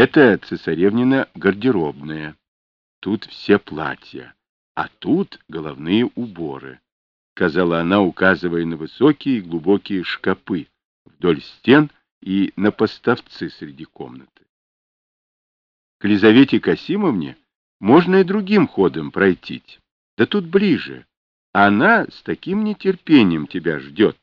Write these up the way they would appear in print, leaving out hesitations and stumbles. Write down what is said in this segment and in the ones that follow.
Это цесаревнина гардеробная. Тут все платья, а тут головные уборы, — сказала она, указывая на высокие и глубокие шкапы вдоль стен и на поставцы среди комнаты. К Лизавете Касимовне можно и другим ходом пройти, да тут ближе. Она с таким нетерпением тебя ждет.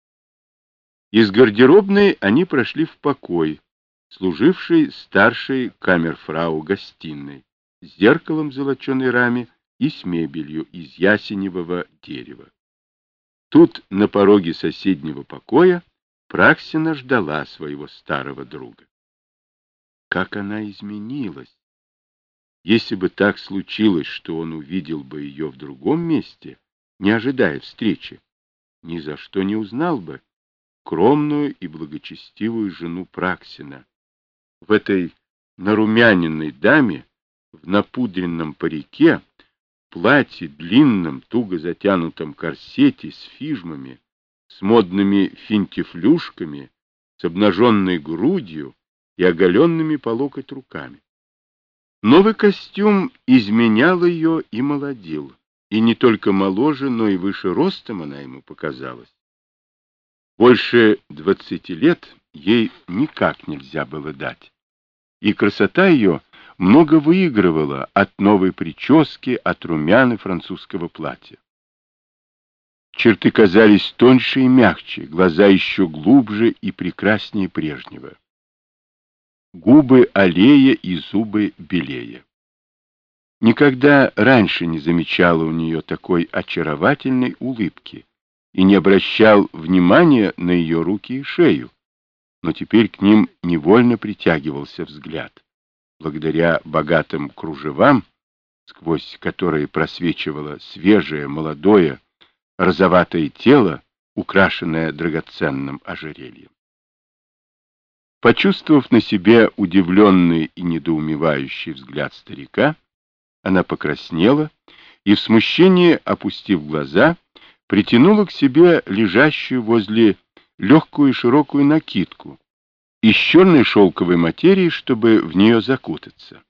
Из гардеробной они прошли в покой, служивший старшей камерфрау гостиной, с зеркалом в золоченой раме и с мебелью из ясеневого дерева. Тут, на пороге соседнего покоя, Праксина ждала своего старого друга. Как она изменилась! Если бы так случилось, что он увидел бы ее в другом месте, не ожидая встречи, ни за что не узнал бы скромную и благочестивую жену Праксина. В этой нарумяненной даме, в напудренном парике, платье длинном, туго затянутом корсете с фижмами, с модными финтифлюшками, с обнаженной грудью и оголенными по локоть руками. Новый костюм изменял ее и молодил, и не только моложе, но и выше ростом она ему показалась. Больше 20 лет ей никак нельзя было дать, и красота ее много выигрывала от новой прически, от румяны французского платья. Черты казались тоньше и мягче, глаза еще глубже и прекраснее прежнего. Губы аллея и зубы белее. Никогда раньше не замечала у нее такой очаровательной улыбки и не обращал внимания на ее руки и шею, но теперь к ним невольно притягивался взгляд, благодаря богатым кружевам, сквозь которые просвечивало свежее, молодое, розоватое тело, украшенное драгоценным ожерельем. Почувствовав на себе удивленный и недоумевающий взгляд старика, она покраснела и, в смущении опустив глаза, притянула к себе лежащую возле легкую и широкую накидку из черной шелковой материи, чтобы в нее закутаться.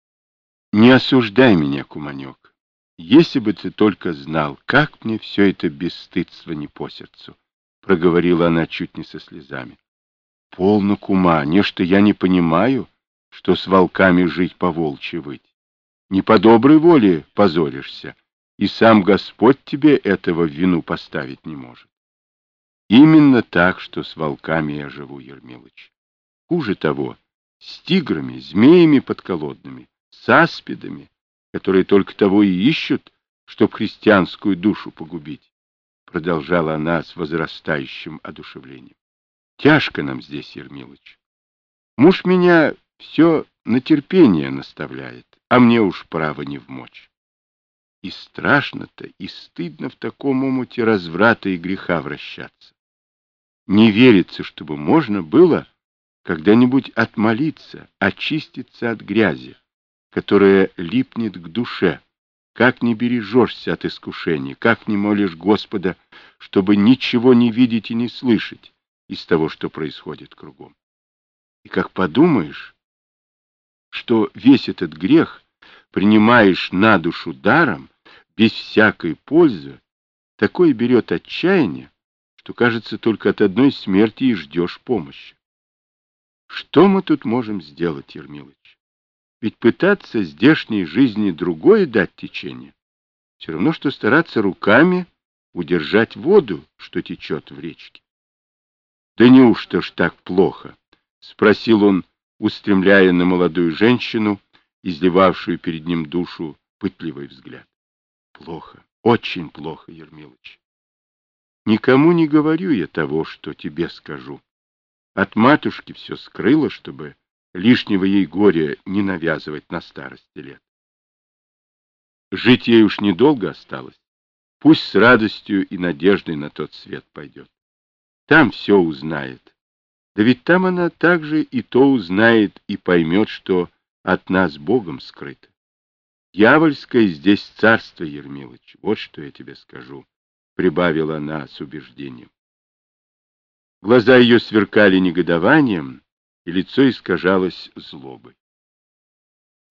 «Не осуждай меня, куманек. Если бы ты только знал, как мне все это бесстыдство не по сердцу», — проговорила она чуть не со слезами. «Полно, кума, нечто я не понимаю, что с волками жить по-волчьи выть. Не по доброй воле позоришься, и сам Господь тебе этого в вину поставить не может. Именно так, что с волками я живу, Ермилыч. Хуже того, с тиграми, змеями подколодными, с аспидами, которые только того и ищут, чтоб христианскую душу погубить», — продолжала она с возрастающим одушевлением. «Тяжко нам здесь, Ермилыч. Муж меня все на терпение наставляет, а мне уж право не вмочь. И страшно-то, и стыдно в таком омуте разврата и греха вращаться. Не верится, чтобы можно было когда-нибудь отмолиться, очиститься от грязи, которая липнет к душе, как не бережешься от искушений, как не молишь Господа, чтобы ничего не видеть и не слышать из того, что происходит кругом. И как подумаешь, что весь этот грех принимаешь на душу даром, без всякой пользы, такое берет отчаяние, что, кажется, только от одной смерти и ждешь помощи. Что мы тут можем сделать, Ермилыч? Ведь пытаться здешней жизни другое дать течение, все равно, что стараться руками удержать воду, что течет в речке. «Да неужто ж так плохо?» — спросил он, устремляя на молодую женщину, изливавшую перед ним душу, пытливый взгляд. «Плохо, очень плохо, Ермилыч. Никому не говорю я того, что тебе скажу. От матушки все скрыла, чтобы лишнего ей горя не навязывать на старости лет. Жить ей уж недолго осталось. Пусть с радостью и надеждой на тот свет пойдет. Там все узнает. Да ведь там она также и то узнает и поймет, что от нас Богом скрыто. Дьявольское здесь царство, Ермилыч, вот что я тебе скажу», — прибавила она с убеждением. Глаза ее сверкали негодованием, и лицо искажалось злобой.